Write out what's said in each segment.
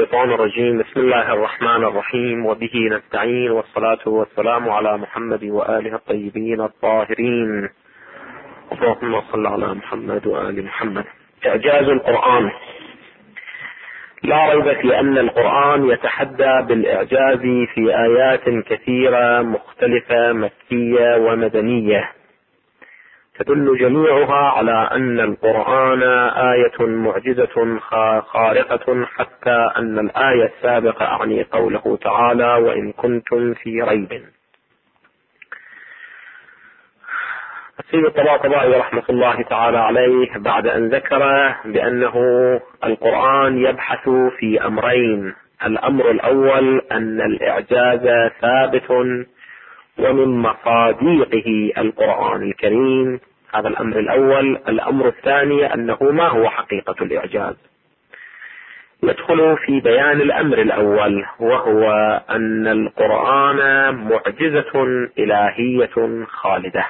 الشيطان الرجيم. بسم الله الرحمن الرحيم، وبه نستعين، والصلاة والسلام على محمد وآله الطيبين الطاهرين. اللهم صل على محمد وآل محمد. إعجاز القرآن. لا ريب في أن القرآن يتحدى بالإعجاز في آيات كثيرة مختلفة مكية ومدنية، تدل جميعها على أن القرآن آية معجزة خارقة، حتى أن الآية السابقة أعني قوله تعالى: وإن كنتم في ريب. السيد الطباطبائي رحمة الله تعالى عليه بعد أن ذكر بأنه القرآن يبحث في أمرين: الأمر الأول أن الإعجاز ثابت ومن مصاديقه القرآن الكريم، هذا الأمر الأول. الأمر الثاني أنه ما هو حقيقة الإعجاز. يدخل في بيان الأمر الأول، وهو أن القرآن معجزة إلهية خالدة.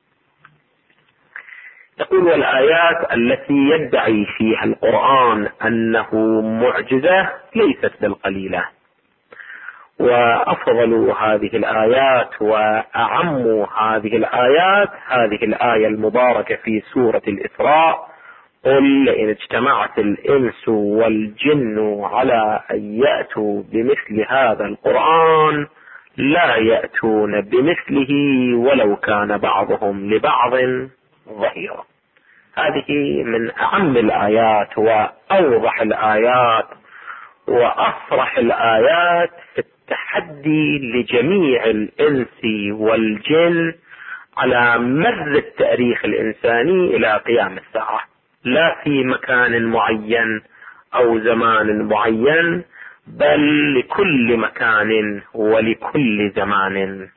يقول: والآيات التي يدعي فيها القرآن أنه معجزة ليست بالقليلة، وأفضل هذه الآيات وأعم هذه الآيات هذه الآية المباركة في سورة الإسراء: قل إن اجتمعت الإنس والجن على أن يأتوا بمثل هذا القرآن لا يأتون بمثله ولو كان بعضهم لبعض ظهيرا. هذه من أعم الآيات وأوضح الآيات وأصرح الآيات في التحدي لجميع الإنس والجن على مر التاريخ الإنساني إلى قيام الساعة، لا في مكان معين أو زمان معين، بل لكل مكان ولكل زمان.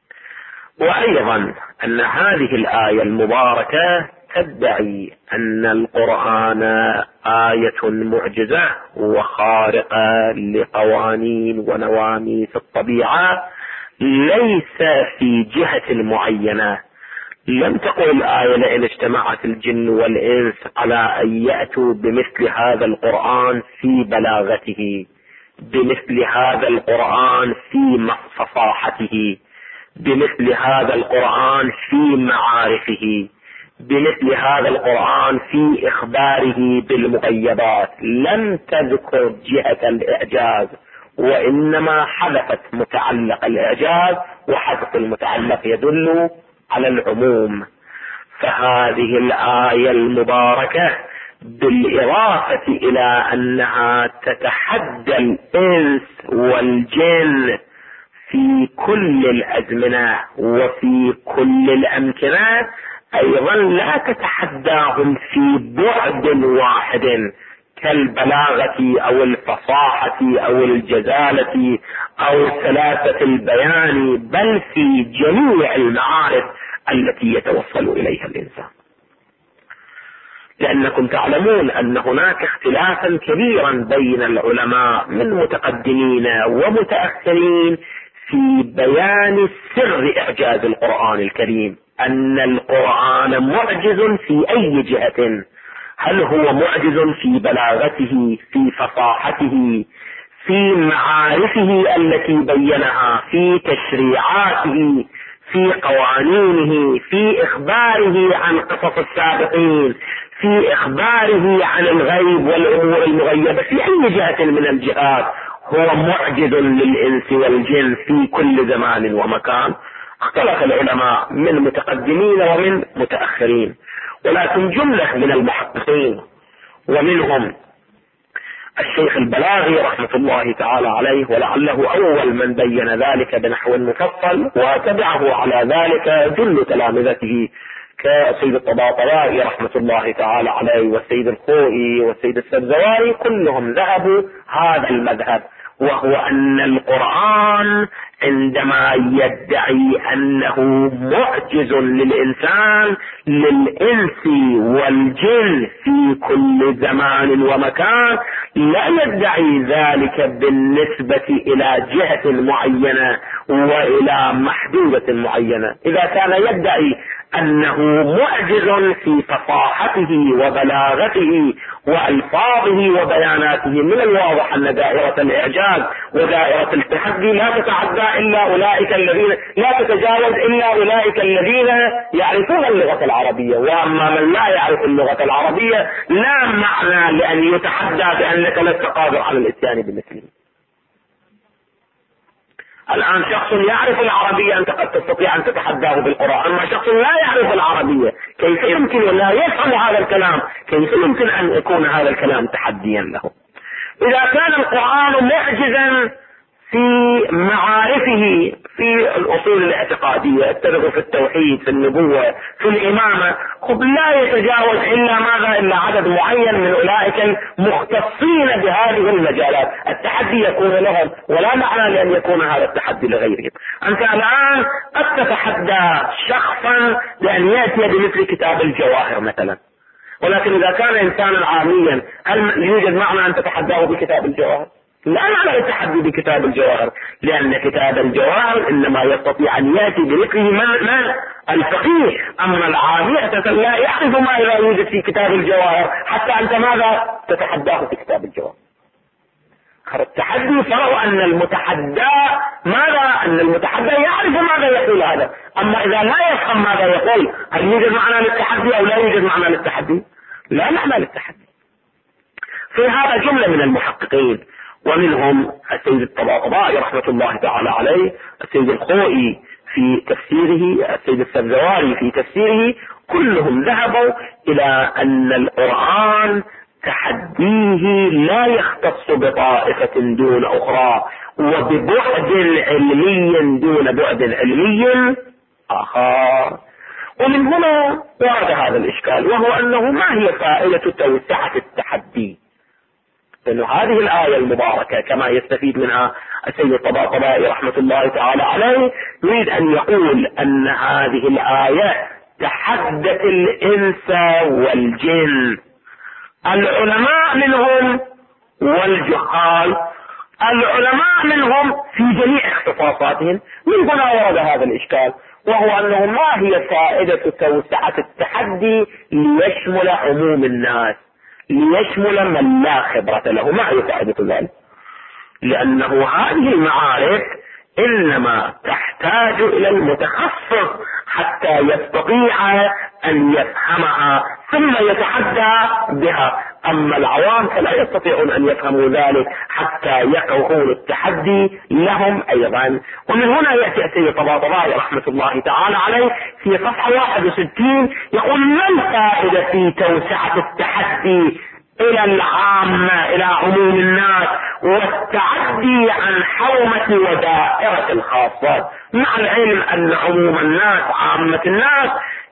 وأيضا أن هذه الآية المباركة تدعي أن القرآن آية معجزة وخارقة لقوانين ونواميس الطبيعة، ليس في جهة معينة. لم تقل الآية لئن اجتمعت الجن والإنس على أن يأتوا بمثل هذا القرآن في بلاغته، بمثل هذا القرآن في فصاحته، بمثل هذا القرآن في معارفه، بمثل هذا القرآن في إخباره بالمغيبات. لم تذكر جهة الإعجاز، وإنما حذفت متعلق الإعجاز، وحذف المتعلق يدل على العموم. فهذه الآية المباركة بالإضافة إلى أنها تتحدى الإنس والجن في كل الأزمنة وفي كل الأمكنة، أيضا لا تتحداهم في بعد واحد كالبلاغة أو الفصاحة أو الجزالة أو سلاسة البيان، بل في جميع المعارف التي يتوصل إليها الإنسان. لأنكم تعلمون أن هناك اختلافا كبيرا بين العلماء من متقدمين ومتأخرين في بيان سر إعجاز القرآن الكريم، أن القرآن معجز في أي جهة. هل هو معجز في بلاغته، في فصاحته، في معارفه التي بينها، في تشريعاته، في قوانينه، في إخباره عن قصص السابقين، في إخباره عن الغيب والأمور المغيبة، في أي جهة من الجهات هو معجز للإنس والجن في كل زمان ومكان؟ اختلف العلماء من متقدمين ومن متأخرين، ولكن جملة من المحققين ومنهم الشيخ البلاغي رحمة الله تعالى عليه، ولعله أول من بين ذلك بنحو مفصل، وتبعه على ذلك جل تلامذته كسيد الطباطبائي رحمة الله تعالى عليه والسيد الخوئي والسيد السبزواري، كلهم ذهبوا هذا المذهب، وهو أن القرآن عندما يدعي أنه معجز للإنسان للإنس والجن في كل زمان ومكان، لا يدعي ذلك بالنسبة إلى جهة معينة وإلى محدودة معينة. إذا كان يدعي أنه معجز في فصاحته وبلاغته وألفاظه وبياناته. من الواضح أن دائرة الإعجاز ودائرة التحدي لا تتعدى إلا أولئك الذين لا تتجاوز إلا أولئك الذين يعرفون اللغة العربية، وأما من لا يعرف اللغة العربية لا معنى لأن يتحدى بأنك لست قادر على الإتيان بمثله. الآن شخص يعرف العربية أنت قد تستطيع أن تتحداه بالقرآن، أما شخص لا يعرف العربية كيف يمكن ولا يفهم هذا الكلام، كيف يمكن أن يكون هذا الكلام تحديا له؟ إذا كان القرآن معجزا في معارفه في الأصول الاعتقادية، اتفقوا في التوحيد، في النبوة، في الإمامة، لا يتجاوز إلا ماذا؟ إلا عدد معين من أولئك المختصين بهذه المجالات، التحدي يكون لهم ولا معنى لأن يكون هذا التحدي لغيرهم. أنت الآن قد تتحدى شخصا بأن يأتي بمثل كتاب الجواهر مثلا، ولكن إذا كان إنسانا عاميا هل يوجد معنى أن تتحداه بكتاب الجواهر؟ لا معنى التحدي بكتاب الجواهر، لأن كتاب الجواهر إنما يستطيع أن يأتي بمثله من الفقيه، أما العامي لا يعرف ما لا يوجد في كتاب الجواهر، حتى أنت ماذا تتحداه في كتاب الجواهر؟ التحدي فرع أن المتحدى ماذا؟ أن المتحدى يعرف ماذا يقول هذا، أما إذا لا يفهم ماذا يقول هل يوجد معنى للتحدي أو لا يوجد معنى للتحدي؟ لا معنى للتحدي. في هذا جملة من المحققين، ومنهم السيد الطباطبائي رحمة الله تعالى عليه، السيد الخوئي في تفسيره، السيد السبزواري في تفسيره، كلهم ذهبوا إلى أن القرآن تحديه لا يختص بطائفة دون أخرى وببعد علمي دون بعد علمي آخر. ومن هنا ورد هذا الإشكال، وهو أنه ما هي فائدة توسعة التحدي؟ لأن هذه الآية المباركة كما يستفيد منها السيد الطباطبائي رحمة الله تعالى عليه، يريد أن يقول أن هذه الآية تحدت الإنس والجن، العلماء منهم والجهال، العلماء منهم في جميع اختصاصاتهم. من هنا ورد هذا الإشكال، وهو أنه ما هي فائدة توسعة التحدي ليشمل عموم الناس، ليشمل من لا خبرة له؟ ما هي فائدة ذلك؟ لأنه هذه المعارف إنما تحتاج إلى المتخصص حتى يستطيع أن يفهمها ثم يتحدى بها، أما العوام فلا يستطيعون أن يفهموا ذلك حتى يقعوا التحدي لهم أيضا. ومن هنا يأتي السيد الطباطبائي رحمة الله تعالى عليه في صفحة 61 يقول: ما الفائدة في توسعة التحدي إلى العامة، إلى عموم الناس، والتعدي عن حومة ودائرة الخاصة، مع العلم أن عموم الناس، عامة الناس،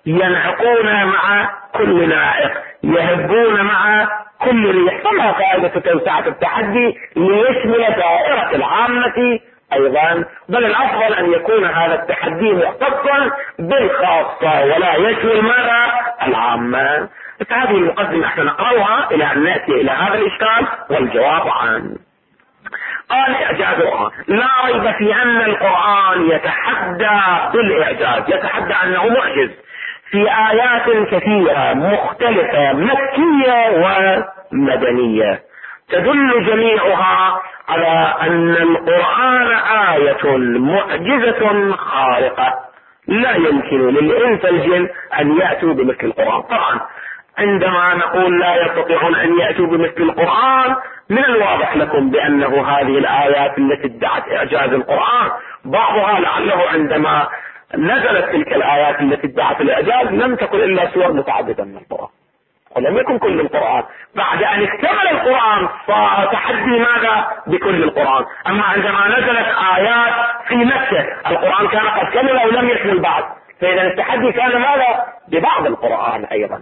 ينعقون مع كل نائق، يهبون مع كل ريح، فما فائدة توسعة التحدي ليشمل دائرة العامة أيضا؟ بل الأفضل أن يكون هذا التحدي مختصا بالخاصة ولا يشمل ماذا؟ العامة. هذه المقدمة احنا نقرأها إلى أن نأتي إلى هذا الإشكال والجواب عنه. قال: إعجاز القرآن. لا ريب في أن القرآن يتحدى بالإعجاز، يتحدى أنه معجز في آيات كثيرة مختلفة مكية ومدنية، تدل جميعها على أن القرآن آية معجزة خارقة، لا يمكن للإنس والجن أن يأتوا بمثل القرآن. طبعا عندما نقول لا يستطيعون أن يأتوا بمثل القرآن، من الواضح لكم بأنه هذه الآيات التي ادعت إعجاز القرآن بعضها لعله عندما نزلت تلك الآيات التي ادعت الإعجاز لم تكن إلا سور متعددة من القرآن، ولم يكن كل القرآن. بعد أن اكتمل القرآن فتحدي ماذا؟ بكل القرآن. أما عندما نزلت آيات في مكة القرآن كان قد كمل أو لم يكمل بعد، فإذا التحدي كان ماذا؟ ببعض القرآن أيضا.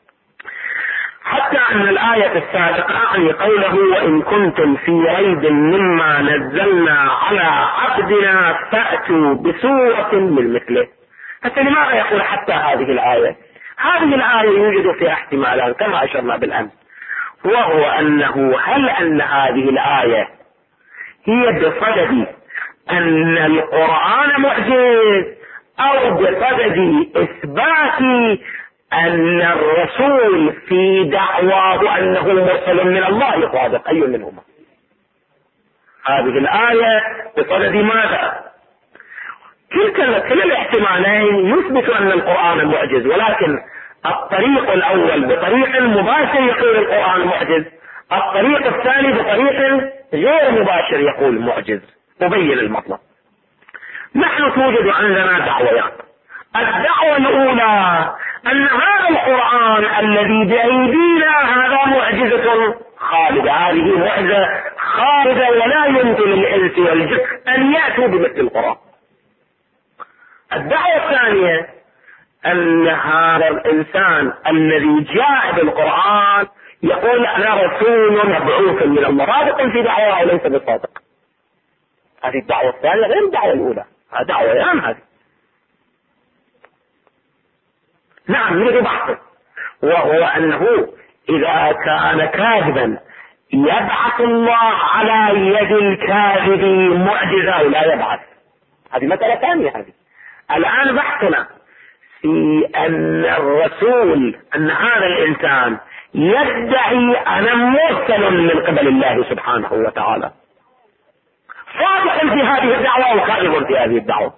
حتى أن الآية السابقة أعني قوله: وإن كنتم في ريب مما نزلنا على عبدنا فأتوا بسورة من مثله. حتى لماذا يقول حتى هذه الآية؟ هذه الآية يوجد فيها احتمالان كما أشرنا بالأمس، وهو أنه هل أن هذه الآية هي بصدد أن القرآن معجز، أو بصدد إثبات أن الرسول في دعواه أنه مرسل من الله صادق؟ أي منهما؟ هذه الآية بصدد ماذا؟ كلا الاحتمالين يثبت أن القرآن معجز، ولكن الطريق الأول بطريق مباشر يقول القرآن معجز، الطريق الثاني بطريق غير مباشر يقول معجز. أبين المطلب. نحن توجد عندنا دعويات. الدعوة الأولى أن هذا القرآن الذي بأيدينا هذا معجزة خالدة، هذه معجزة خالدة ولا يمكن للإنس والجن أن يأتوا بمثل القرآن. الدعوة الثانية أن هذا الإنسان الذي جاء بالقرآن يقول أنا رسول مبعوث من الله، صادق في دعواه أو ليس بصادق؟ هذه الدعوة الثانية غير الدعوة الأولى، هذه دعوة هذه. نعم يريد بحثه، وهو أنه إذا كان كاذبا يبعث الله على يد الكاذب معجزة أو لا يبعث، هذه مسألة ثانية. هذه الآن بحثنا في أن الرسول، أن هذا الإنسان يدعي أنا مرسل من قبل الله سبحانه وتعالى، صادق في هذه الدعوة وكاذب في هذه الدعوة.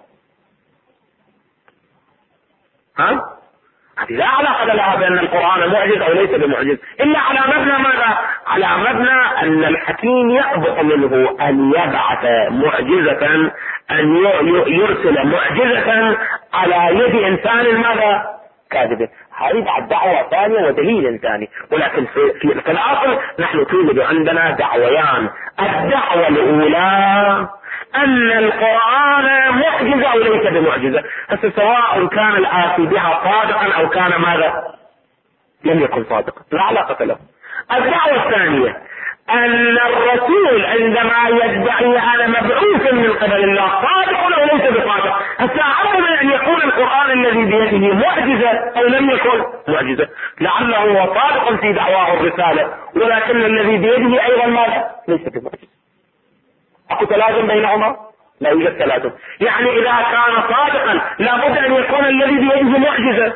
هذه لا علاقة لها بأن القرآن معجز أو ليس بمعجز، إلا على مبنى ماذا؟ على مبنى أن الحكيم يقبض منه أن يبعث معجزة، أن يرسل معجزة على يد إنسان ماذا؟ كاذب. هذه بعد دعوة ثانية ودليل ثاني، ولكن في الأصل نحن توجد عندنا دعويان. الدعوة الأولى أن القرآن معجزة أو ليس بمعجزة، سواء كان الآتي بها صادقا أو كان ماذا؟ لم يكن صادقا، لا علاقة له. الدعوة الثانية أن الرسول عندما يدعي أنا مبعوث من قبل الله صادق أو ليس بصادق. أعظم أن يكون القرآن الذي بيده معجزة أو لم يكن معجزة، لعله هو صادق في دعواه الرسالة، ولكن الذي بيده أيضا ماذا؟ ليس بمعجزة. أكو تلازم بينهما؟ لا يوجد تلازم. يعني إذا كان صادقا لابد أن يكون الذي بيده معجزة؟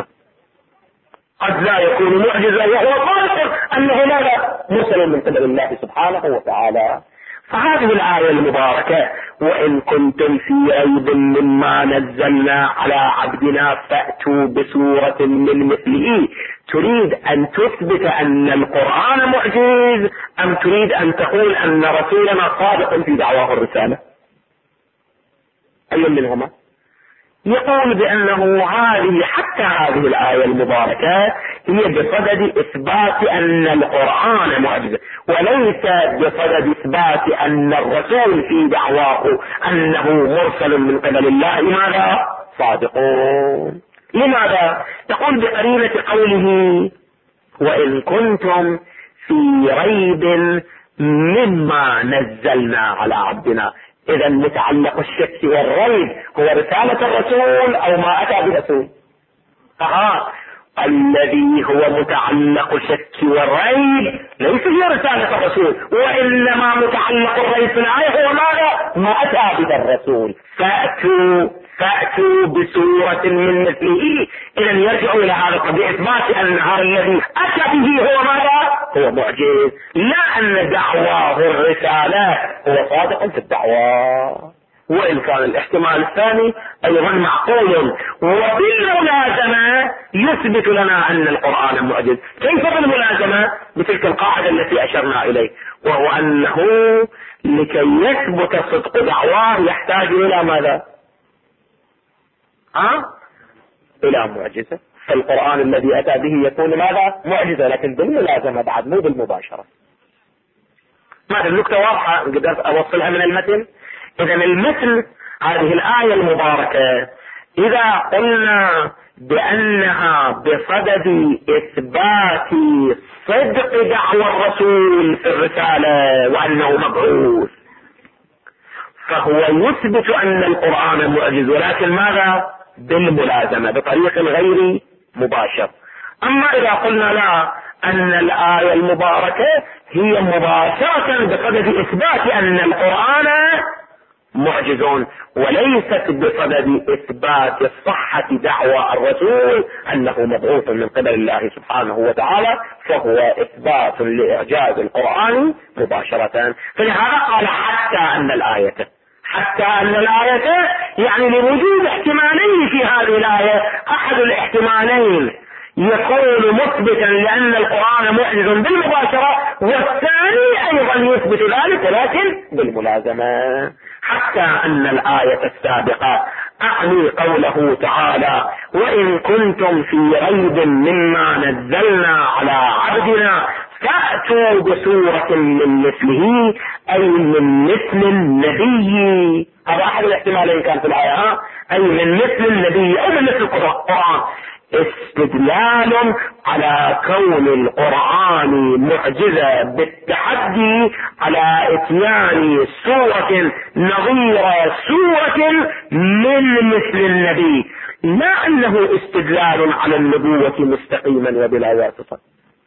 قد لا يكون معجزة وهو صادق أنه ماذا؟ مرسل من قبل الله سبحانه وتعالى. فهذه الآية المباركة وإن كنتم في ريب مما نزلنا على عبدنا فأتوا بسورة من مثله، تريد أن تثبت أن القرآن معجز أم تريد أن تقول أن رسولنا صادق في دعواه الرسالة؟ أي منهما؟ يقول بأنه حتى هذه الآية المباركة هي بصدد إثبات أن القرآن معجزة، وليس بصدد إثبات أن الرسول في دعواه أنه مرسل من قبل الله ماذا؟ صادقون. لماذا؟ تقول بقرينة قوله وإن كنتم في ريب مما نزلنا على عبدنا. إذا متعلق الشك والريب هو رسالة الرسول أو ما أتى برسول؟ الذي هو متعلق الشك والريب ليس هي رسالة الرسول، وإنما متعلق الريب في الآية هو ماذا؟ ما أتى به الرسول. فأتوا بسورة من مثله. إذا يرجع إلى هذا بإثبات أن هذا الذي أتى به هو ماذا؟ هو معجز، لا أن دعواه الرسالة هو صادق في الدعوة. وإن كان الاحتمال الثاني أيضا معقول، وبالملازمة يثبت لنا أن القرآن معجز. كيف بالملازمة؟ بتلك القاعدة التي أشرنا إليه، وهو أنه لكي يثبت صدق دعواه يحتاج إلى ماذا؟ إلى معجزة. فالقرآن الذي أتى به يكون ماذا؟ معجزة، لكن بالملازمة بعد مو بالمباشرة. ماذا النكتة واضحة؟ قدرت أوصلها من المتن. إذا المثل هذه الآية المباركة إذا قلنا بأنها بصدد إثبات صدق دعوى الرسول في الرسالة وأنه مبعوث، فهو يثبت أن القرآن معجز، ولكن ماذا؟ بالملازمة بطريق غير مباشر. أما إذا قلنا لا، أن الآية المباركة هي مباشرة بصدد إثبات أن القرآن معجز، وليست بصدد إثبات صحة دعوى الرسول أنه مبعوث من قبل الله سبحانه وتعالى، فهو إثبات لإعجاز القرآن مباشرة. فلهذا قال حتى أن الآية يعني لوجود احتمالين في هذه الآية. أحد الاحتمالين يكون مثبتا لأن القرآن معجز بالمباشرة، والثاني أيضا يثبت ذلك لكن بالملازمة. حتى أن الآية السابقة أعني قوله تعالى: وإن كنتم في ريب مما نزلنا على عبدنا فأتوا بسورة من مثله، أي من مثل النبي. هذا أحد الاحتمالين كان في الآية، أي من مثل النبي أو من مثل القرآن، استدلال على كون القرآن معجزة بالتحدي على اتيان سورة نظير سورة من مثل النبي، لا أنه استدلال على النبوة مستقيما وبلا واسطة.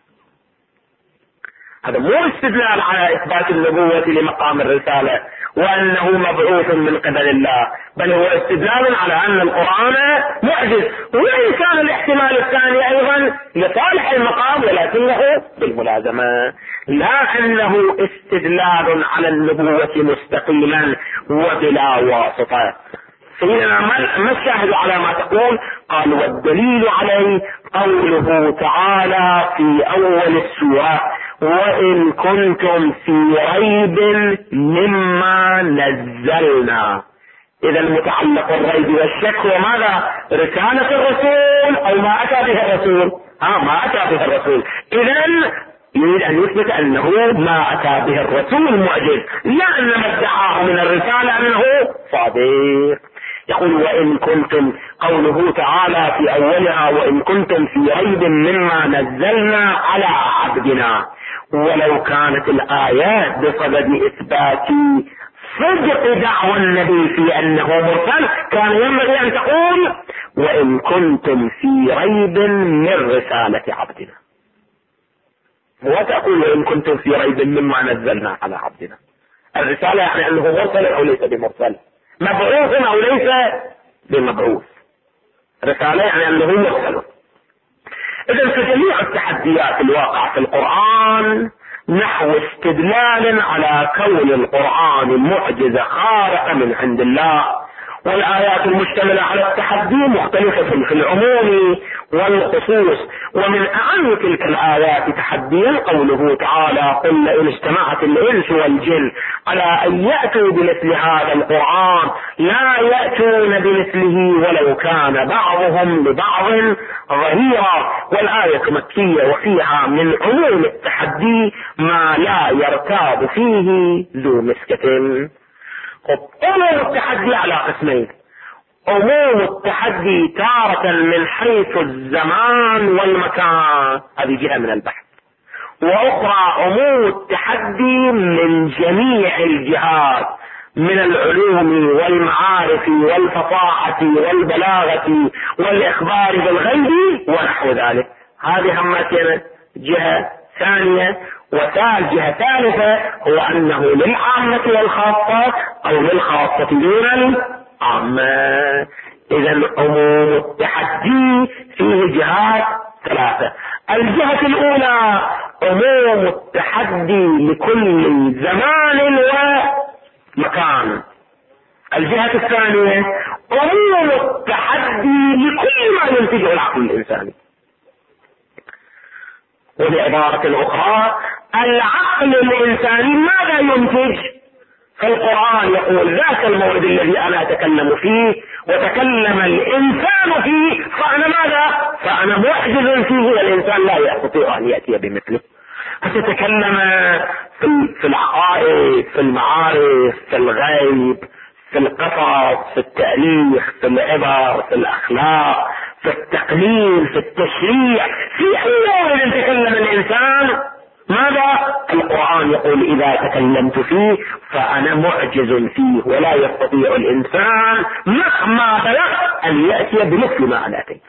هذا مو استدلال على إثبات النبوة لمقام الرسالة وأنه مبعوث من قبل الله، بل هو استدلال على أن القرآن معجز، وإن كان الاحتمال الثاني أيضا لصالح المقام ولكنه بالملازمة، لا أنه استدلال على النبوة مستقيما وبلا واسطة. سيدنا ما الشاهد على ما تقول؟ قال: والدليل عليه قوله تعالى في أول السورة: وإن كنتم في ريب مما نزلنا. إذا المتعلق الريب والشك وماذا؟ رسالة الرسول أو ما أتى به الرسول؟ ما أتى به الرسول. إذا يريد أن يثبت أنه ما أتى به الرسول معجز، لا أن ما ادعاه من الرسالة أنه صادق. يقول: وإن كنتم، قوله تعالى في أولها: وإن كنتم في ريب مما نزلنا على عبدنا. ولو كانت الآيات بصدد إثبات صدق دعوى النبي في أنه مرسل كان ينبغي أن تقول: وإن كنتم في ريب من رسالة عبدنا، وتقول: وإن كنتم في ريب مما نزلنا على عبدنا. الرسالة يعني أنه مرسل أو ليس بمرسل، مبعوث أو ليس بمبعوث. رسالة يعني أنه مرسل. إذن في جميع التحديات الواقعة في القرآن نحو استدلال على كون القرآن معجزة خارقة من عند الله، والآيات المشتملة على التحدي مختلفة في العموم والخصوص. ومن أهم تلك الآيات تحديا قوله تعالى: قل لئن اجتمعت الإنس والجن على أن يأتوا بمثل هذا القرآن لا يأتون بمثله ولو كان بعضهم لبعض ظهيرا. والآية مكية وفيها من عموم التحدي ما لا يرتاب فيه ذو مسكة. عموم التحدي على قسمين: عموم التحدي تارة من حيث الزمان والمكان، هذه جهة من البحث، وأخرى عموم التحدي من جميع الجهات، من العلوم والمعارف والفصاحة والبلاغة والإخبار بالغيب ونحو ذلك. هذه همتنا جهة ثانية. جهة ثالثة هو أنه للعامة والخاصة أو للخاصة دون العامة. إذا عموم التحدي فيه جهات ثلاثة: الجهة الأولى عموم التحدي لكل زمان ومكان. الجهة الثانية عموم التحدي لكل ما ينتجه العقل الإنساني. وبعبارة أخرى العقل الإنساني ماذا ينتج؟ فالقرآن يقول: ذاك الموعد الذي أنا أتكلم فيه وتكلم الإنسان فيه فأنا ماذا؟ فأنا معجز فيه، والإنسان لا يستطيع أن يأتي بمثله. فتتكلم في العقائد، في المعارف، في الغيب، في القصص، في التاريخ، في العبر، في الأخلاق، في التقنين، في التشريع، في أي موضوع تكلم الإنسان ماذا؟ القرآن يقول: إذا تكلمت فيه فأنا معجز فيه ولا يستطيع الإنسان مهما بلغ أن يأتي بمثل ما أنا أتيت.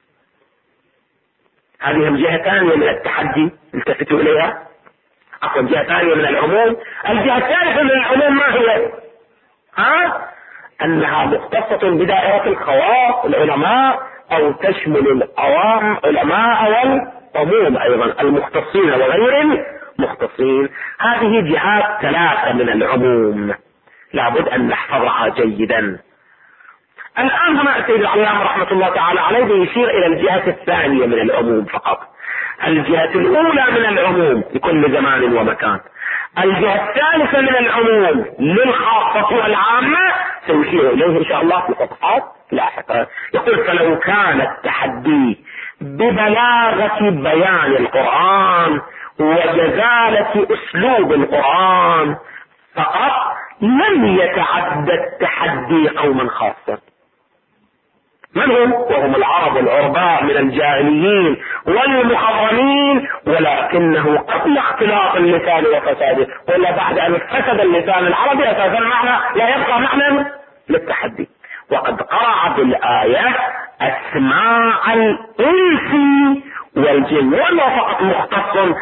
هذه الجهة ثانية من التحدي التفتوا إليها. جهة ثانية من العموم. الجهة الثالثة من العموم ما هي؟ أنها مختصة بدائرة الخواص العلماء أو تشمل العوام علماء والعموم أيضا المختصين وغير المختصين. هذه جهات ثلاثة من العموم لابد أن نحفظها جيدا. الآن هنا السيد العلامة رحمة الله تعالى عليه يشير إلى الجهة الثانية من العموم فقط. الجهة الأولى من العموم لكل زمان ومكان، الجهة الثالثة من العموم للخاصة والعامة سيشير إليه إن شاء الله في صفحات لاحقة. يقول: فلو كان التحدي ببلاغة بيان القرآن وجزالة أسلوب القرآن فقط لم يتعدى التحدي قوما خاصة. من هم؟ وهم العرب العرباء من الجاهليين والمحرمين، ولكنه قبل اختلاط اللسان وفساده، ولا بعد ان فسد اللسان العربي اساسا معنى لا يبقى معنى للتحدي. وقد قرأ بالآية اسماء الانس والجن، ولا فقط مختص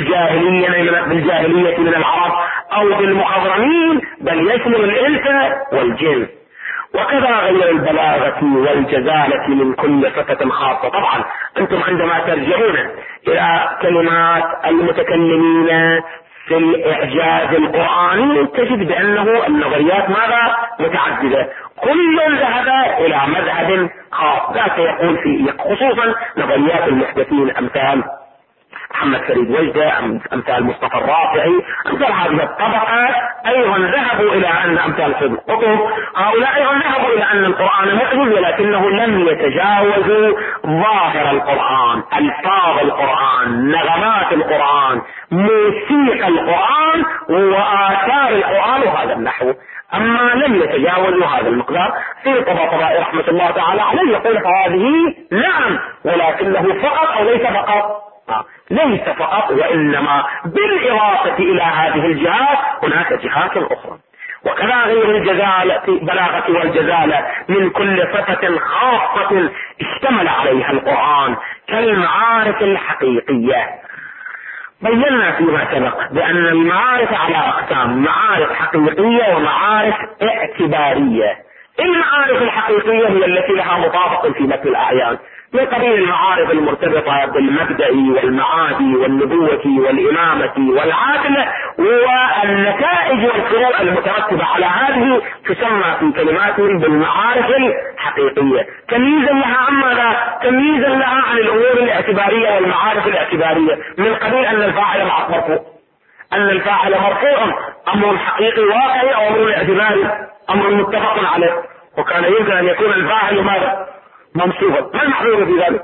بالجاهلية من العرب او بالمحرمين، بل يشمل الانس والجن. وكذا غير البلاغة والجزالة من كل صفة خاصة. طبعا انتم عندما ترجعون الى كلمات المتكلمين في الاعجاز القرآني تجد بانه النظريات ماذا؟ متعددة، كل ذهب الى مذهب خاص. ذاك يقول في خصوصا نظريات المحدثين امثال محمد فريد وجدة، امثال مصطفى الرافعي، امثال هذه الطبقة ايضا ذهبوا الى ان امثال سيد قطب، هؤلاء ايضا ذهبوا الى ان القرآن معجز، ولكنه لم يتجاوزوا ظاهر القرآن، الفاظ القرآن، نغمات القرآن، موسيقى القرآن وآثار القرآن وهذا النحو. اما لم يتجاوزوا هذا المقدار. في طبطبائي رحمة الله تعالى عليه يقول هذه نعم، ولكنه فقط او ليس فقط، ليس فقط، وإنما بالإضافة إلى هذه الجهات هناك جهات أخرى. وكذا غير البلاغة والجزالة من كل صفة خاصة اشتمل عليها القرآن كالمعارف الحقيقية. بينا فيما سبق بأن المعارف على أقسام: معارف حقيقية ومعارف اعتبارية. المعارف الحقيقية هي التي لها مطابق في مثل الأعيان، من قبيل المعارف المرتبطة بالمبدأ والمعادي والنبوة والإمامة والعادل، والنتائج والفروع المترتبة على هذه تسمى في كلماتهم بالمعارف الحقيقية، تمييزا لها عما تمييزا لها عن الأمور الاعتبارية والمعارف الاعتبارية، من قبيل أن الفاعل مرفوع، أن الفاعل مرفوع أمر حقيقي واقعي أو أمر اعتباري، أمر متفق عليه، وكان يمكن أن يكون الفاعل ماذا؟ منصوبا. ما المحظور في ذلك؟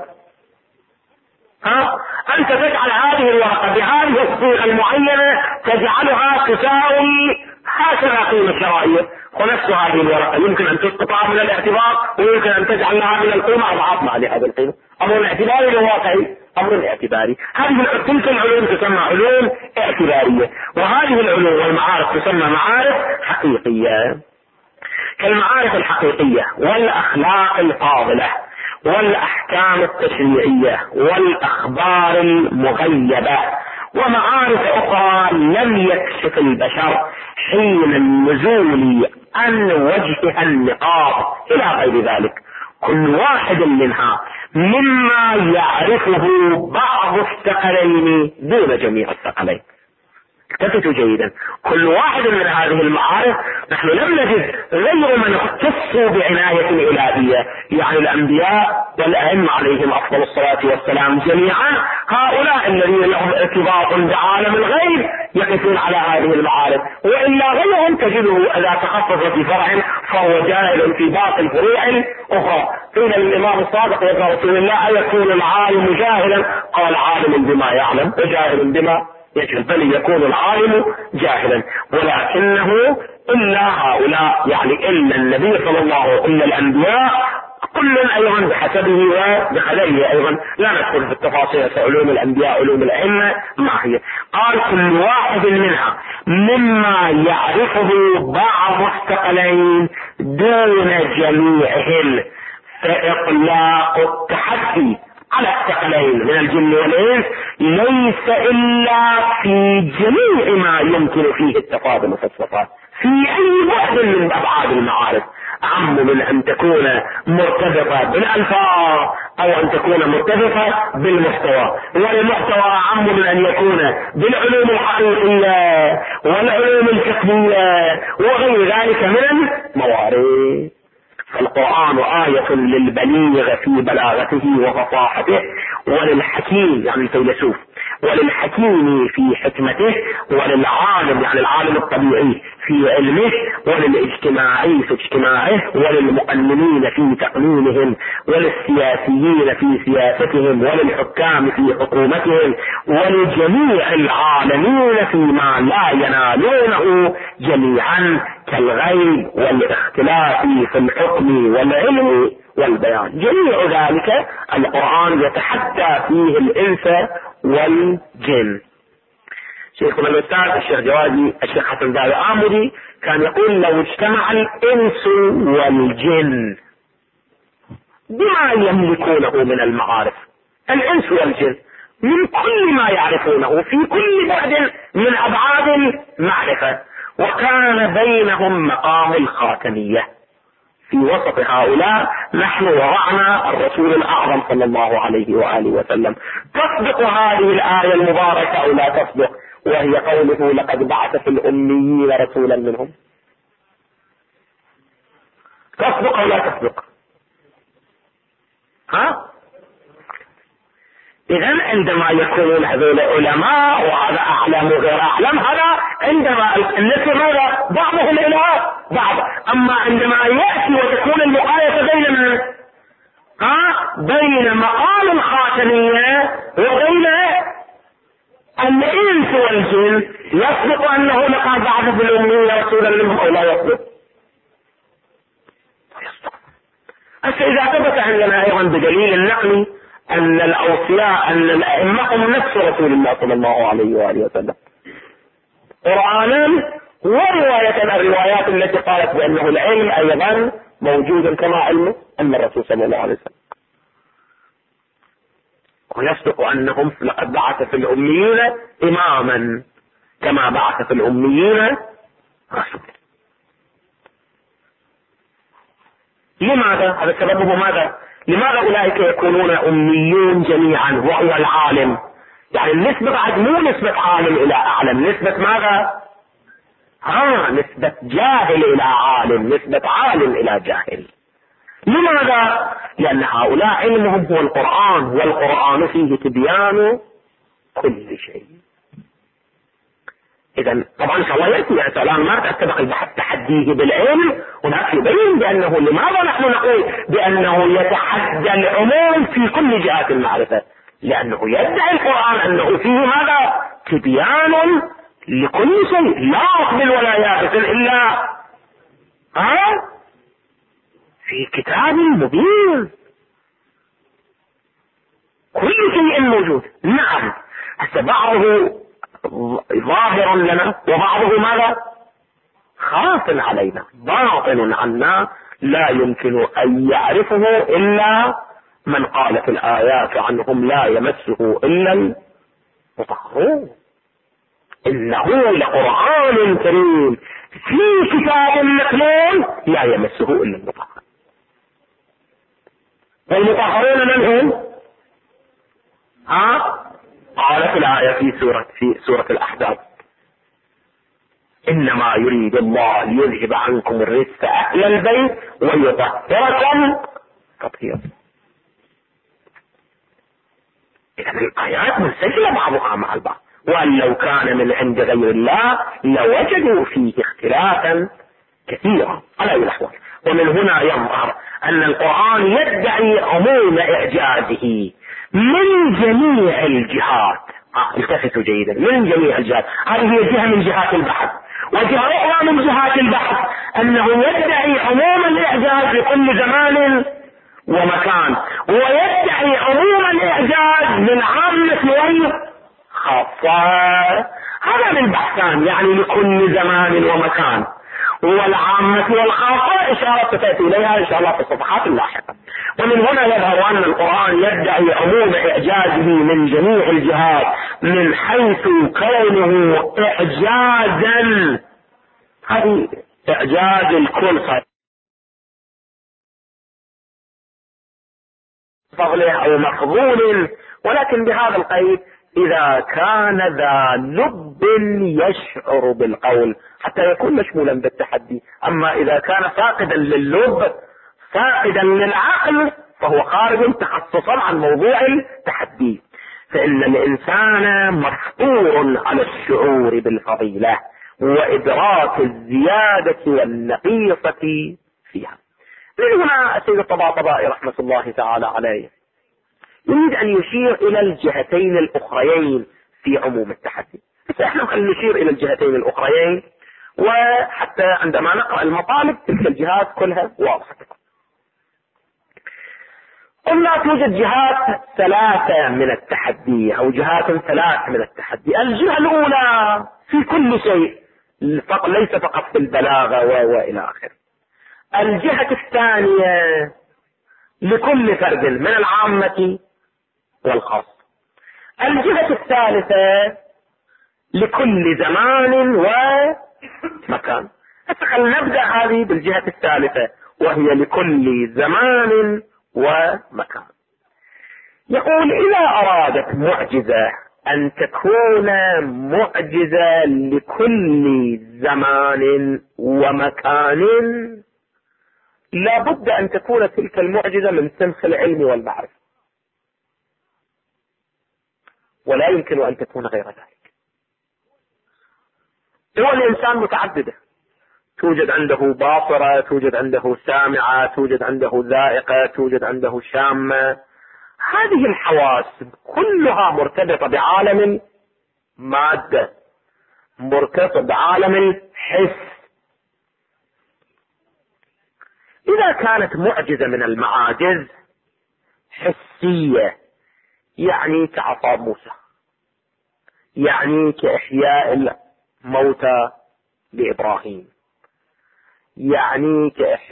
أنت تجعل هذه الورقة بهذه الصيغة المعينة تجعلها تساوي هكذا قيمة شرائية، ونفس هذه الورقة يمكن أن تسقطها من الاعتبار ويمكن أن تجعل لها من القيمة أضعاف ما لهذه القيمة. أمر اعتباري واقعي، أمر اعتباري. تلك العلوم تسمى علوم اعتبارية، وهذه العلوم والمعارف تسمى معارف حقيقية. كالمعارف الحقيقية والأخلاق الفاضلة والأحكام التشريعية والأخبار المغيبة ومعارف أخرى لم يكشف البشر حين النزول عن وجهها النقاط إلى غير ذلك. كل واحد منها مما يعرفه بعض الثقلين دون جميع الثقلين. التفتوا جيدا، كل واحد من هذه المعارف نحن لم نجد غير من اختصوا بعناية إلهية، يعني الأنبياء والأئمة عليهم أفضل الصلاة والسلام جميعا، هؤلاء الذين لهم ارتباط بعالم الغيب يقفون على هذه المعارف، وإلا غيرهم تجده إذا تخصص في فرع فهو جاهل في باقي الفروع الأخرى. قيل للإمام الصادق يا رسول الله: أيكون العالم جاهلا؟ قال: عالم بما يعلم وجاهل بما يجهل، بل يكون العالم جاهلا. ولكنه إلا هؤلاء، يعني إلا النبي صلى الله عليه وسلم، إلا الأنبياء، كل أيضا بحسبه وبقدره أيضا، لا ندخل في التفاصيل في علوم الأنبياء علوم الأئمة ما هي. قال: كل واحد منها مما يعرفه بعض الثقلين دون جميعهم، فإطلاق التحدي على الثقلين من الجن والإنس ليس إلا في جميع ما يمكن فيه التفاضل في الصفات، في أي بعد من أبعاد المعارف، أعم من أن تكون مرتبطة بالألفاظ أو أن تكون مرتبطة بالمحتوى، والمحتوى أعم من أن يكون بالعلوم الحقيقية والعلوم الفقهية وغير ذلك من الموارد. فالقرآن آية للبليغ في بلاغته وفصاحته، وللحكيم يعني الفيلسوف، وللحكيم في حكمته، وللعالم يعني العالم الطبيعي في علمه، وللاجتماعي في اجتماعه، وللمقننين في تقنينهم، وللسياسيين في سياستهم، وللحكام في حكومتهم، ولجميع العالمين فيما لا ينالونه جميعا كالغيب والاختلاف في الحكم والعلم والبيان. جميع ذلك القرآن يتحدى فيه الإنس والجن. شيخنا الأستاذ الشيخ جوادي الشيخ حسن داوي آمدي كان يقول لو اجتمع الإنس والجن بما يملكونه من المعارف، الإنس والجن من كل ما يعرفونه في كل بعد من أبعاد المعرفة، وكان بينهم مقام الخاتمية. في وسط هؤلاء نحن وضعنا الرسول الأعظم صلى الله عليه وآله وسلم. تصدق هذه الآية المباركة أو لا تصدق؟ وهي قوله لقد بعث في الأميين رسولا منهم. تصدق أو لا تصدق؟ إذن عندما يكونون هذول علماء وهذا أعلم وغير أعلم، هذا عندما النسبة ماذا بعضهم إلى بعض. أما عندما يأتي وتكون المقايسة بين مقام الخاتمية وبين الإنس والجن، يصدق أنه لقد بعث في الأميين رسولا منهم أو لا يصدق؟ يصدق. إذا ثبت عندنا أيضا بدليل النقل أن الأوصياء أن الأئمة هم نفس رسول الله صلى الله عليه وآله وسلم قرآنا ورواية، الروايات التي قالت بأنه العلم أيضا موجود كما علم أن الرسول صلى الله عليه وسلم، ويصدق أنهم لقد بعث في الأميين إماما كما بعث في الأميين رسولا. لماذا؟ هذا سببه ماذا؟ لماذا أولئك يكونون أميون جميعا وهو العالم؟ يعني النسبة بعد مو نسبة عالم إلى أعلم، نسبة ماذا؟ نسبة جاهل إلى عالم، نسبة عالم إلى جاهل. لماذا؟ لأن هؤلاء علمهم هو القرآن، والقرآن فيه تبيان كل شيء. إذا طبعا إن شاء الله يأتي الآن ما تتبق البحث تحديه بالعلم، هناك يبين بأنه لماذا نحن نقول بأنه يتحدى العموم في كل جهات المعرفة، لأنه يدعي القرآن أنه فيه ماذا؟ تبيان لكل شيء، لا أقبل ولا يابس إلا في كتاب مبين، كل شيء موجود. نعم، هسه بعضه ظاهر لنا وبعضه ماذا؟ خاف علينا، باطن عنا، لا يمكن أن يعرفه إلا من قالت الآيات عنهم لا يمسه إلا المطهرون. إنه لقرآن كريم في كتاب مكنون لا يمسه إلا المطهرون. والمطهرون من هم؟ قالت الآية في سورة الأحزاب إنما يريد الله ليذهب عنكم الرجس أهل البيت ويطهركم تطهيرا. إذا الآيات منسجمة بعضها مع البعض، وأن لو كان من عند غير الله لوجدوا فيه اختلافا كثيرا على أي الأحوال. ومن هنا يظهر أن القرآن يدعي عموم إعجازه من جميع الجهات. التفتوا جيدا، من جميع الجهات. هذه هي جهة من جهات البحث، وجهة أخرى من جهات البحث أنه يدعي عموم الإعجاز لكل زمان ومكان، ويدعي عموم الإعجاز للعامة والخاصة. هذا من بحثان، يعني لكل زمان ومكان، والعامة والخاصة إشارة تأتي إليها إن شاء الله في الصفحات اللاحقة. ومن هنا يظهر أن القرآن يدعي عموم إعجازه من جميع الجهات، من حيث كونه إعجازا هذه إعجاز الكل فضله أو مفضول، ولكن بهذا القيد إذا كان ذا لب يشعر بالقول حتى يكون مشمولا بالتحدي. أما إذا كان فاقدا لللب فاقدا للعقل فهو خارج تخصصا عن موضوع التحدي. فإن الإنسان مفطور على الشعور بالفضيلة وإدراك الزيادة والنقيصة فيها. من هنا السيد الطباطبائي رحمة الله تعالى عليه يريد أن يشير إلى الجهتين الأخريين في عموم التحدي. بس احنا نشير إلى الجهتين الأخريين، وحتى عندما نقرأ المطالب تلك الجهات كلها واضحة. قلنا توجد جهات ثلاثة من التحدي أو جهات ثلاث من التحدي. الجهة الأولى في كل شيء ليس فقط في البلاغة وإلى آخره. الجهة الثانية لكل فرد من العامة والخاص. الجهة الثالثة لكل زمان ومكان. خلينا نبدأ هذه بالجهة الثالثة وهي لكل زمان ومكان. يقول إذا أرادت معجزة أن تكون معجزة لكل زمان ومكان لا بد أن تكون تلك المعجزة من سمخ العلم والمعرفة، ولا يمكن أن تكون غير ذلك. هو الإنسان متعددة، توجد عنده باصرة، توجد عنده سامعة، توجد عنده ذائقة، توجد عنده شامة. هذه الحواس كلها مرتبطة بعالم المادة، مرتبطة بعالم الحس. إذا كانت معجزة من المعاجز حسية، يعني كعصا موسى، يعني كإحياء الموتى لإبراهيم، يعني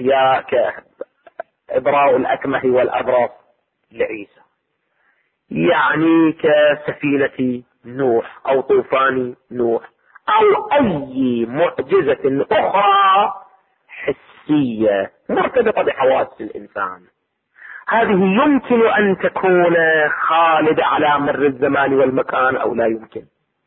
كإبراء الأكمه والأبرص لعيسى، يعني كسفينة نوح أو طوفان نوح، أو أي معجزة أخرى حسية مرتبطة بحواس الإنسان. هذه يمكن أن تكون خالدة على مر الزمان والمكان أو لا يمكن؟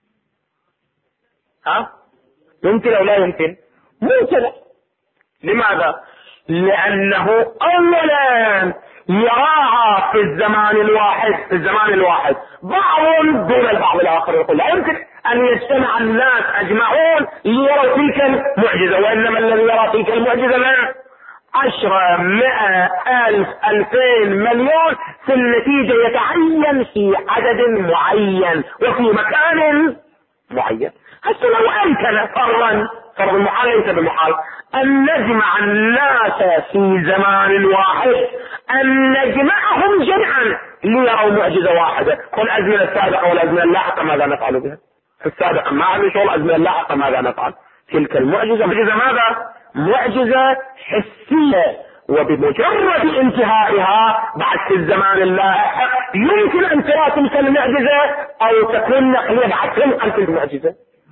يمكن أو لا يمكن؟ ممكن. لماذا؟ لأنه أولا يراها في الزمان الواحد بعض دون البعض الآخر. يقول لا يمكن أن يجتمع الناس أجمعون ليروا تلك المعجزة، وإنما الذي يرى تلك المعجزة 10 100 1000 2000 مليون، في النتيجة يتعين في عدد معين وفي مكان معين. حتى لو أمكن فرض المحال ليس بمحال أن نجمع الناس في زمان واحد، أن نجمعهم جميعا ليروا معجزة واحدة. كل الأزمنة السابقة والأزمنة اللاحقة ماذا نفعل بها؟ في السابقة ما عندنا شغل، الأزمنة اللاحقة ماذا نفعل؟ تلك المعجزة معجزة ماذا؟ معجزة حسية، وبمجرد انتهائها بعد في الزمان اللاحق يمكن أن ترى تلك المعجزة أو تكون نقلية بعد تنقل تلك المعجزة.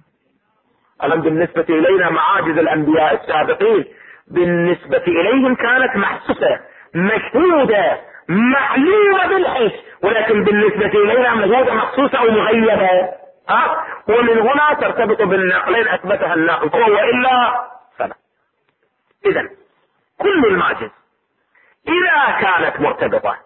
ألم بالنسبة إلينا معاجز الأنبياء السابقين بالنسبة إليهم كانت محسوسة مشهودة معلومة بالحس، ولكن بالنسبة إلينا موجودة مخصوصة أو مغيبة. ومن هنا ترتبط بالنقلين أثبتها الناقل وإلا فلا. إذن كل المعجز إذا كانت مرتبطة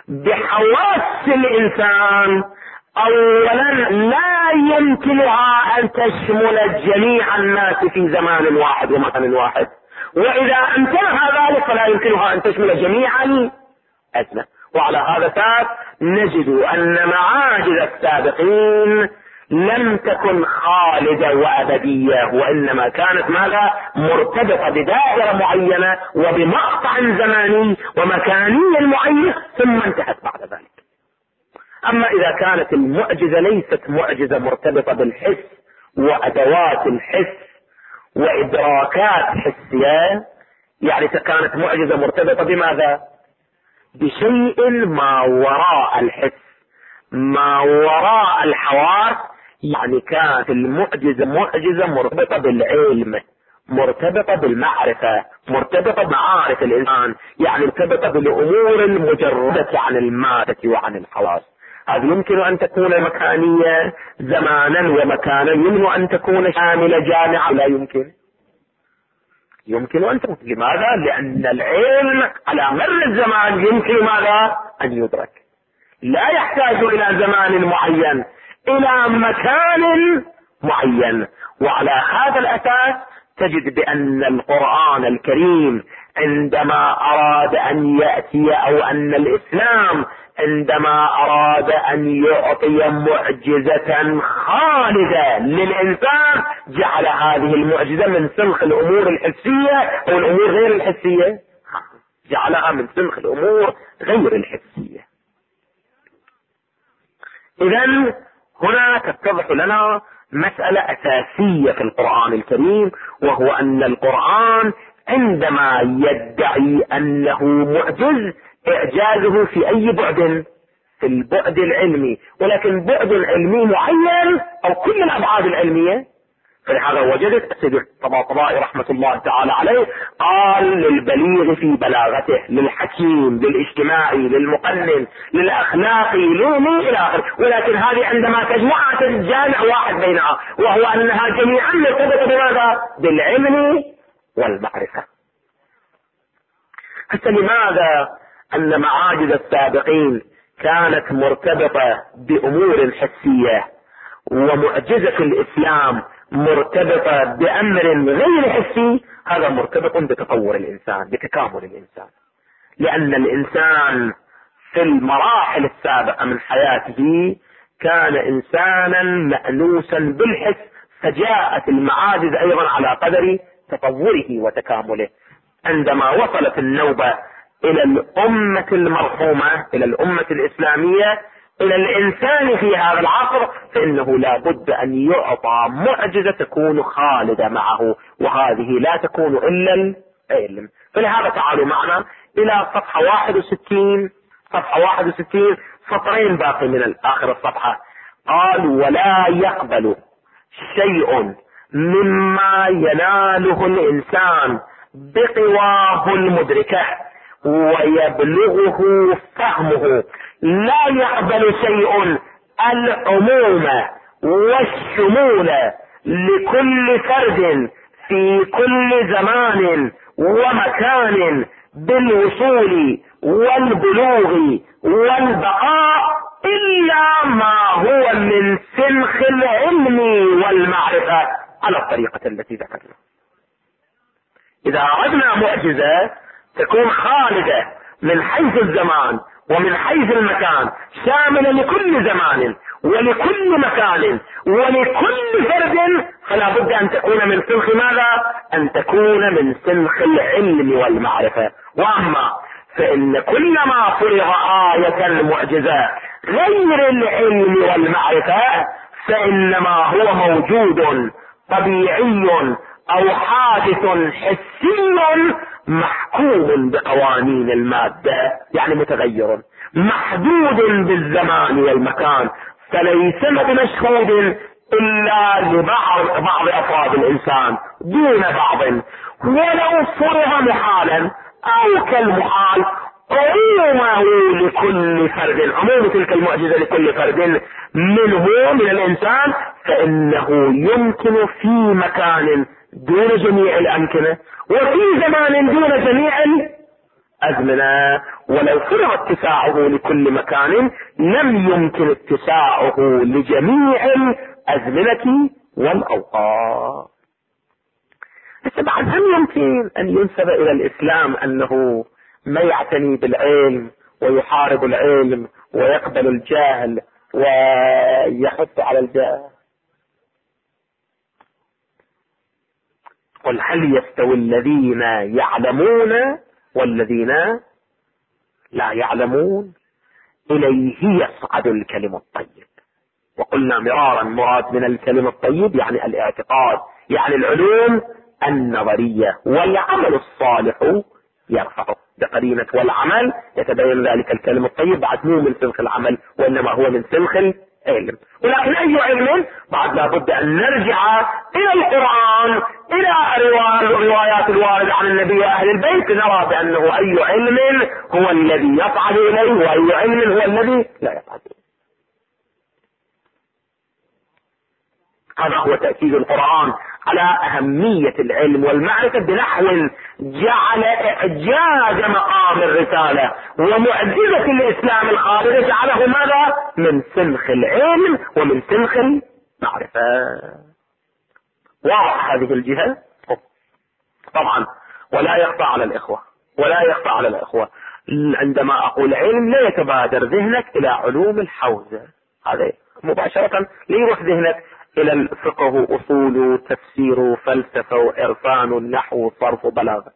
بحواس الإنسان أولا لا يمكنها أن تشمل جميع الناس في زمان واحد ومكان واحد، وإذا أمكنها ذلك فلا يمكنها أن تشمل جميع الأزمنة. وعلى هذا الأساس نجد أن معاجز السابقين لم تكن خالدة وأبدية، وإنما كانت ماذا؟ مرتبطة بدائرة معينة وبمقطع زماني ومكاني معين ثم انتهت بعد ذلك. أما إذا كانت المعجزة ليست معجزة مرتبطة بالحس وأدوات الحس وإدراكات حسية، يعني كانت معجزة مرتبطة بماذا؟ بشيء ما وراء الحس، ما وراء الحواس، يعني كانت المعجزة معجزة مرتبطة بالعلم، مرتبطة بالمعرفة، مرتبطة بمعارف الإنسان، يعني مرتبطة بالأمور المجردة عن المادة وعن الحواس. هذه يمكن أن تكون مكانية زمانا ومكانا، يمكن أن تكون شاملة جامعة، لا يمكن أن تكون. لماذا؟ لأن العلم على مر الزمان يمكن ماذا؟ أن يدرك، لا يحتاج إلى زمان معين، إلى مكان معين. وعلى هذا الأساس تجد بأن القرآن الكريم عندما أراد أن يأتي، أو أن الإسلام عندما أراد أن يعطي معجزة خالدة للإنسان، جعل هذه المعجزة من سلخ الأمور الحسية أو الأمور غير الحسية، جعلها من سلخ الأمور غير الحسية. إذن هنا تتضح لنا مسألة أساسية في القرآن الكريم، وهو أن القرآن عندما يدعي أنه معجز، إعجازه في أي بعد؟ في البعد العلمي، ولكن بعد علمي معين أو كل الأبعاد العلمية. فلهذا وجدت السيد الطباطبائي رحمة الله تعالى عليه قال للبليغ في بلاغته، للحكيم، للاجتماعي، للمقنن، للأخلاقي، إلى آخره. ولكن هذه عندما تجمعها تجد جامع واحد بينها، وهو أنها جميعا مرتبطة بماذا؟ بالعلم والمعرفة. حتى لماذا أن معاجز السابقين كانت مرتبطة بأمور حسية، ومعجزة الإسلام مرتبطة بأمر غير حسي؟ هذا مرتبط بتطور الإنسان، بتكامل الإنسان. لأن الإنسان في المراحل السابقة من حياته كان إنسانا مأنوسا بالحس، فجاءت المعاجز أيضا على قدر تطوره وتكامله. عندما وصلت النوبة إلى الأمة المرحومة، إلى الأمة الإسلامية، إلى الإنسان في هذا العصر، فإنه لا بد أن يعطى معجزة تكون خالدة معه، وهذه لا تكون إلا العلم. فلهذا تعالوا معنا إلى صفحة 61، صفحة 61 سطرين باقي من آخر الصفحة. قال: ولا يقبل شيء مما يناله الإنسان بقواه المدركة ويبلغه فهمه، لا يقبل شيء العموم والشمول لكل فرد في كل زمان ومكان بالوصول والبلوغ والبقاء، إلا ما هو من سلخ العلم والمعرفة على الطريقة التي ذكرنا. إذا أردنا معجزة تكون خالدة من حيث الزمان ومن حيث المكان، شاملة لكل زمان ولكل مكان ولكل فرد، فلا بد أن تكون من سلخ ماذا؟ أن تكون من سلخ العلم والمعرفة. وأما فإن كلما فرغ آية المعجزة غير العلم والمعرفة، فإنما هو موجود طبيعي أو حادث حسي محكوم بقوانين المادة، يعني متغير محدود بالزمان والمكان، فليس بمشهود إلا لبعض أفراد الإنسان دون بعض. ولو فرغ محالا أو كالمحال عمومه لكل فرد، عموم تلك المعجزة لكل فرد منه من الإنسان، فإنه يمكن في مكان دون جميع الأمكنة، وفي زمان دون جميع الأزمنة. ولو فرغ اتساعه لكل مكان لم يمكن اتساعه لجميع الأزمنة والأوقات. طبعا هل يمكن أن ينسب إلى الإسلام أنه ما يعتني بالعلم ويحارب العلم ويقبل الجهل ويحث على الجهل؟ قل هل يستوي الذين يعلمون والذين لا يعلمون؟ إليه يصعد الكلم الطيب. وقلنا مرارا مراد من الكلم الطيب يعني الاعتقاد، يعني العلوم النظرية، والعمل الصالح يرفعه بقرينة والعمل يتبين ذلك الكلم الطيب. بعد مو من سلخ العمل وإنما هو من سلخ علم. ولكن أي علم؟ بعد لابد أن نرجع إلى القرآن، إلى الروايات الواردة عن النبي وأهل البيت، نرى بأنه أي علم هو الذي يصعد إليه وأي علم هو الذي لا يصعد إليه. هذا هو تأكيد القرآن على أهمية العلم والمعرفة، بنحو جعل إعجاز مقام الرسالة ومعجزة الإسلام الخالدة جعله ماذا؟ من سنخ العلم ومن سنخ المعرفة. واضح هذه الجهة؟ طبعا ولا يخفى على الإخوة عندما أقول علم لا يتبادر ذهنك إلى علوم الحوزة، هذا مباشرة لا يروح ذهنك إلى الفقه، أصول، تفسير، فلسفة، وإرفان، نحو، صرف، بلاغة.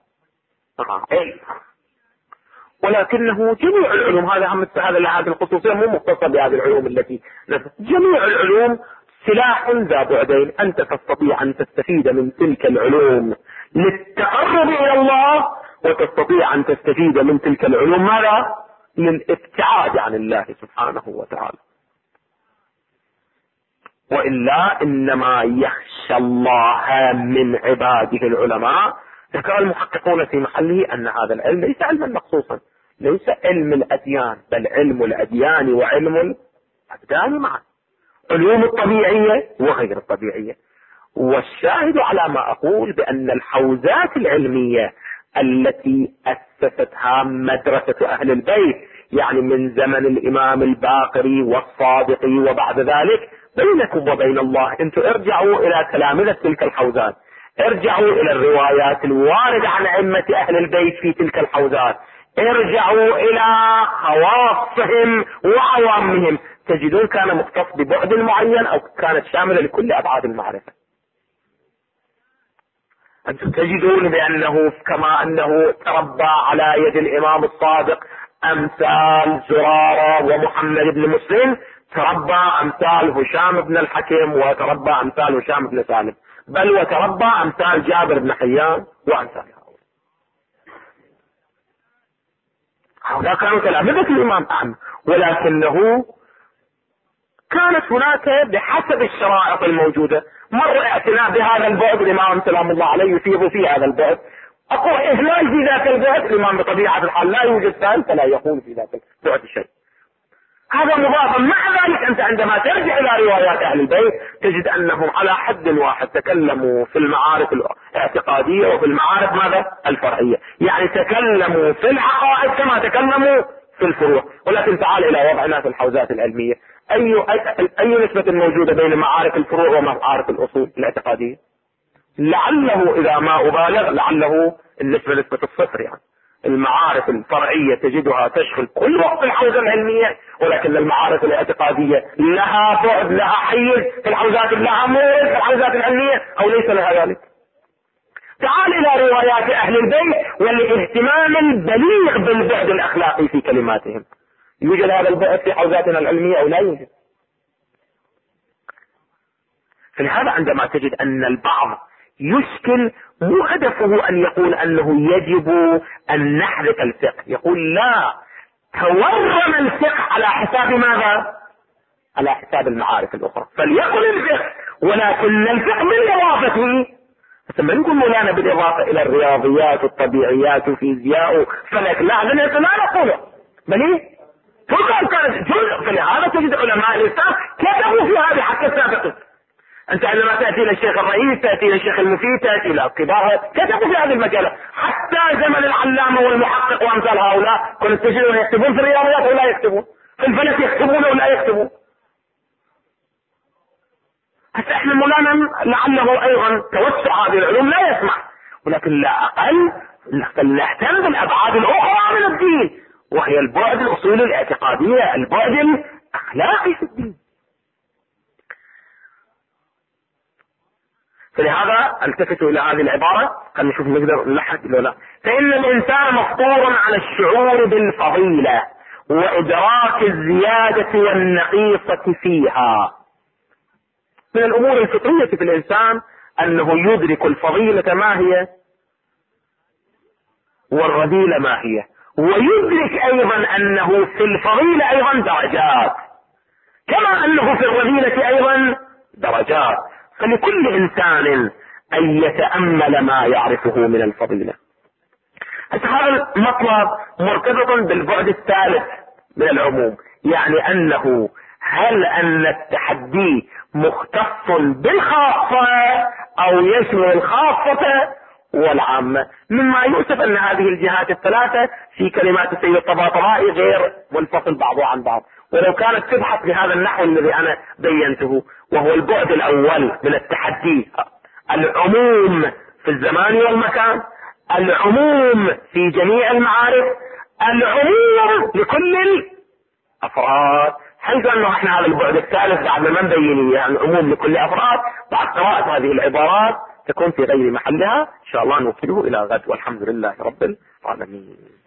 ولكنه جميع العلوم، هذه الخصوصية مو مختصة بهذه العلوم التي جميع العلوم سلاح ذا بعدين. أنت تستطيع أن تستفيد من تلك العلوم للتقرب إلى الله، وتستطيع أن تستفيد من تلك العلوم ماذا؟ للابتعاد عن الله سبحانه وتعالى. وإلا إنما يخشى الله من عباده العلماء. ذكر المحققون في محله أن هذا العلم ليس علما مخصوصا، ليس علم الأديان، بل علم الأديان وعلم الأبدان معا، علوم الطبيعية وغير الطبيعية. والشاهد على ما أقول بأن الحوزات العلمية التي أسستها مدرسة أهل البيت، يعني من زمن الإمام الباقر والصادق وبعد ذلك، بينكم وبين الله انتم ارجعوا إلى تلامذة تلك الحوزات، ارجعوا إلى الروايات الواردة عن أئمة أهل البيت في تلك الحوزات، ارجعوا إلى خواصهم وعوامهم، تجدون كان مختص ببعد معين أو كانت شاملة لكل أبعاد المعرفة. أنتم تجدون بأنه كما أنه تربى على يد الإمام الصادق أمثال زرارة ومحمد بن مسلم، تربى أمثال هشام بن الحكم، وتربى أمثال هشام بن سالم، بل وتربى أمثال جابر بن حيان وأمثال هؤلاء كانوا تلامذة الإمام أحمد. ولكنه كانت هناك بحسب الشرائط الموجودة مرة اعتناء بهذا البعد، الإمام سلام الله عليه يفيض في هذا البعد، أقول إهلال في ذاك البعد، الإمام بطبيعة الحال لا يوجد سائل فلا يقول في ذاك البعد شيء. هذا مضافا. مع ذلك أنت عندما ترجع إلى روايات أهل البيت تجد أنهم على حد واحد تكلموا في المعارف الاعتقادية وفي المعارف ماذا؟ الفرعية، يعني تكلموا في العقائد كما تكلموا في الفروع. ولكن تعال إلى وضعنا في الحوزات العلمية، أي نسبة موجودة بين معارف الفروع ومعارف الأصول الاعتقادية؟ لعله إذا ما أبالغ لعله النسبة نسبة الصفر. يعني المعارف الفرعية تجدها تشغل كل وقت الحوزة العلمية، ولكن المعارف الاعتقادية لها بعد، لها حيز في الحوزات، لها مورد في الحوزات العلمية، أو ليس لها ذلك؟ تعال إلى روايات أهل البيت والاهتمام البليغ بالبعد الأخلاقي في كلماتهم. يوجد هذا البعد في حوزاتنا العلمية أو لا يوجد؟ فلهذا عندما تجد أن البعض يشكل، مو هدفه أن يقول أنه يجب أن نحذف الفقه، يقول لا، تورم الفقه على حساب ماذا؟ على حساب المعارف الأخرى، فليكن الفقه، ولكن الفقه من إضافته، ثم نقول مولانا بالإضافة إلى الرياضيات والطبيعيات وفيزياء فلك، لا نقوله، بل إيه؟ كانت جزء. فلهذا تجد علماء الإسلام كتبوا في هذه حتى السابقين. أنت عندما تأتي إلى الشيخ الرئيس، تأتي إلى الشيخ المفيد، تأتي إلى الكبار، كتبوا في هذه المجالة. حتى زمن العلامة والمحقق وأمثال هؤلاء كنت تجدون يكتبون في الرياضيات ولا يكتبون، في الفلك يكتبون ولا يكتبون. حتى احنا مولانا لعله أيضا توسع هذه العلوم لا يسمح، ولكن لا أقل نهتم بالأبعاد الأخرى من الدين، وهي البعد الأصولي الاعتقادية، البعد الأخلاقي في الدين. فلهذا التفتوا إلى هذه العبارة، خلينا نشوف نقدر نلحق ولا لا. فإن الإنسان مفطور على الشعور بالفضيلة وإدراك الزيادة والنقيصة فيها. من الأمور الفطرية في الإنسان أنه يدرك الفضيلة ما هي والرذيلة ما هي، ويدرك أيضا أنه في الفضيلة أيضا درجات، كما أنه في الرذيلة أيضا درجات، فلكل إنسان أن يتأمل ما يعرفه من الفضيلة. هذا المطلب مرتبط بالبعد الثالث من العموم، يعني أنه هل أن التحدي مختص بالخاصة أو يشمل الخاصة والعامة؟ مما يؤسف أن هذه الجهات الثلاثة في كلمات السيد الطباطبائي غير منفصل بعضها عن بعض، ولو كانت تبحث بهذا النحو الذي أنا بينته، وهو البعد الأول من التحدي، العموم في الزمان والمكان، العموم في جميع المعارف، العموم لكل الأفراد، حيث أنه احنا هذا البعد الثالث بعد ما نبين يعني العموم لكل أفراد، بعد قراءة هذه العبارات تكون في غير محلها، إن شاء الله نوصله إلى غد، والحمد لله رب العالمين.